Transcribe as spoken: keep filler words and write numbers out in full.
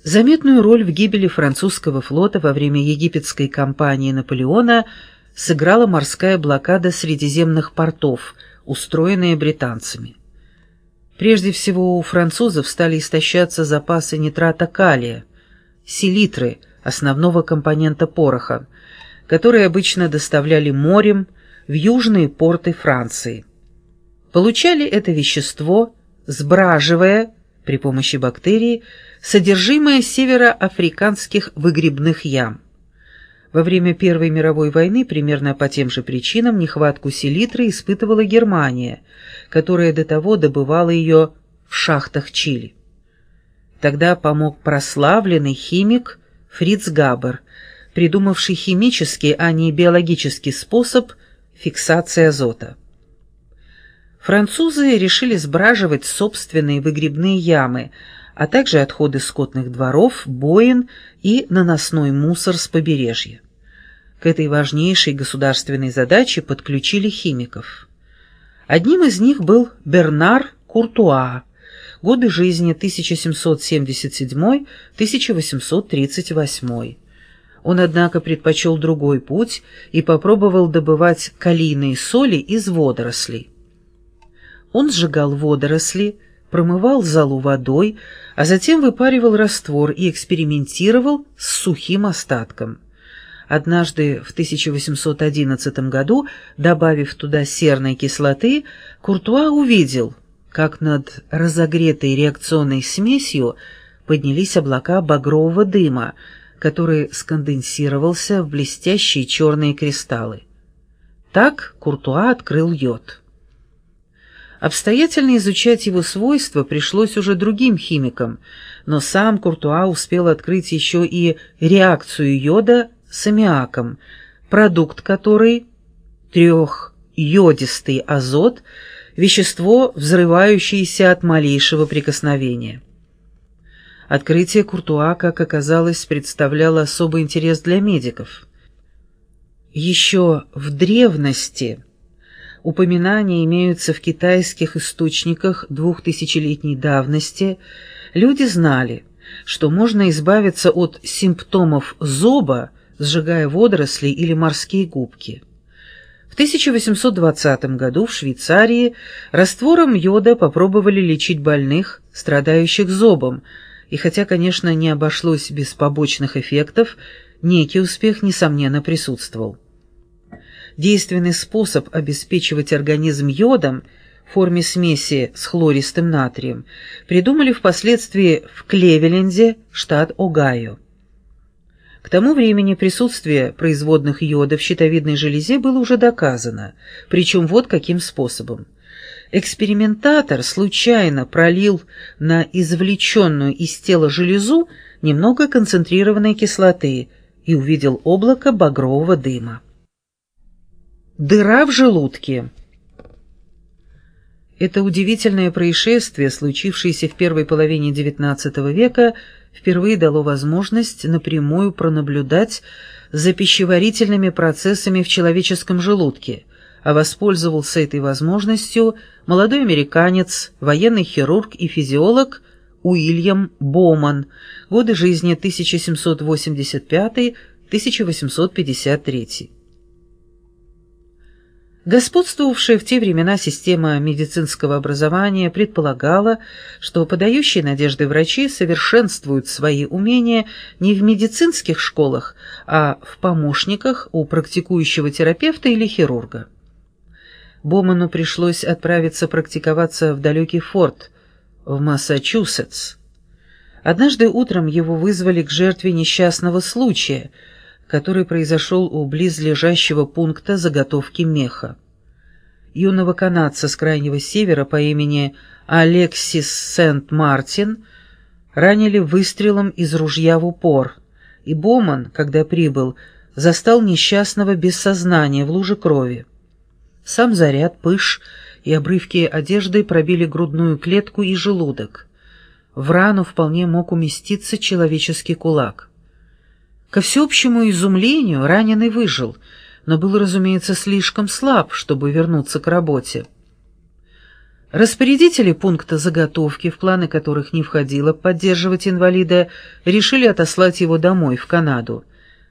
Заметную роль в гибели французского флота во время египетской кампании Наполеона сыграла морская блокада средиземных портов, устроенная британцами. Прежде всего у французов стали истощаться запасы нитрата калия, селитры, основного компонента пороха, которые обычно доставляли морем в южные порты Франции. Получали это вещество, сбраживая при помощи бактерий содержимое североафриканских выгребных ям. Во время Первой мировой войны примерно по тем же причинам нехватку селитры испытывала Германия, которая до того добывала ее в шахтах Чили. Тогда помог прославленный химик Фриц Габер, придумавший химический, а не биологический способ фиксации азота. Французы решили сбраживать собственные выгребные ямы, а также отходы скотных дворов, боин и наносной мусор с побережья. К этой важнейшей государственной задаче подключили химиков. Одним из них был Бернар Куртуа, годы жизни тысяча семьсот семьдесят седьмой — тысяча восемьсот тридцать восьмой. Он, однако, предпочел другой путь и попробовал добывать калийные соли из водорослей. Он сжигал водоросли, промывал золу водой, а затем выпаривал раствор и экспериментировал с сухим остатком. Однажды в тысяча восемьсот одиннадцатом году, добавив туда серной кислоты, Куртуа увидел, как над разогретой реакционной смесью поднялись облака багрового дыма, который сконденсировался в блестящие черные кристаллы. Так Куртуа открыл йод. Обстоятельно изучать его свойства пришлось уже другим химикам, но сам Куртуа успел открыть еще и реакцию йода с аммиаком, продукт которой — трехйодистый азот, вещество, взрывающееся от малейшего прикосновения. Открытие Куртуа, как оказалось, представляло особый интерес для медиков. Еще в древности упоминания имеются в китайских источниках двухтысячелетней давности, люди знали, что можно избавиться от симптомов зоба, сжигая водоросли или морские губки. В тысяча восемьсот двадцатом году в Швейцарии раствором йода попробовали лечить больных, страдающих зобом, и хотя, конечно, не обошлось без побочных эффектов, некий успех, несомненно, присутствовал. Действенный способ обеспечивать организм йодом в форме смеси с хлористым натрием придумали впоследствии в Клевеленде, штат Огайо. К тому времени присутствие производных йода в щитовидной железе было уже доказано, причем вот каким способом. Экспериментатор случайно пролил на извлеченную из тела железу немного концентрированной кислоты и увидел облако багрового дыма. Дыра в желудке. Это удивительное происшествие, случившееся в первой половине девятнадцатого века, впервые дало возможность напрямую пронаблюдать за пищеварительными процессами в человеческом желудке, а воспользовался этой возможностью молодой американец, военный хирург и физиолог Уильям Боман, годы жизни тысяча семьсот восемьдесят пятый — тысяча восемьсот пятьдесят третий. Господствовавшая в те времена система медицинского образования предполагала, что подающие надежды врачи совершенствуют свои умения не в медицинских школах, а в помощниках у практикующего терапевта или хирурга. Боману пришлось отправиться практиковаться в далекий форт, в Массачусетс. Однажды утром его вызвали к жертве несчастного случая, который произошел у близлежащего пункта заготовки меха. Юного канадца с крайнего севера по имени Алексис Сент-Мартин ранили выстрелом из ружья в упор, и Боман, когда прибыл, застал несчастного без сознания в луже крови. Сам заряд, пыш и обрывки одежды пробили грудную клетку и желудок. В рану вполне мог уместиться человеческий кулак. Ко всеобщему изумлению раненый выжил, но был, разумеется, слишком слаб, чтобы вернуться к работе. Распорядители пункта заготовки, в планы которых не входило поддерживать инвалида, решили отослать его домой, в Канаду.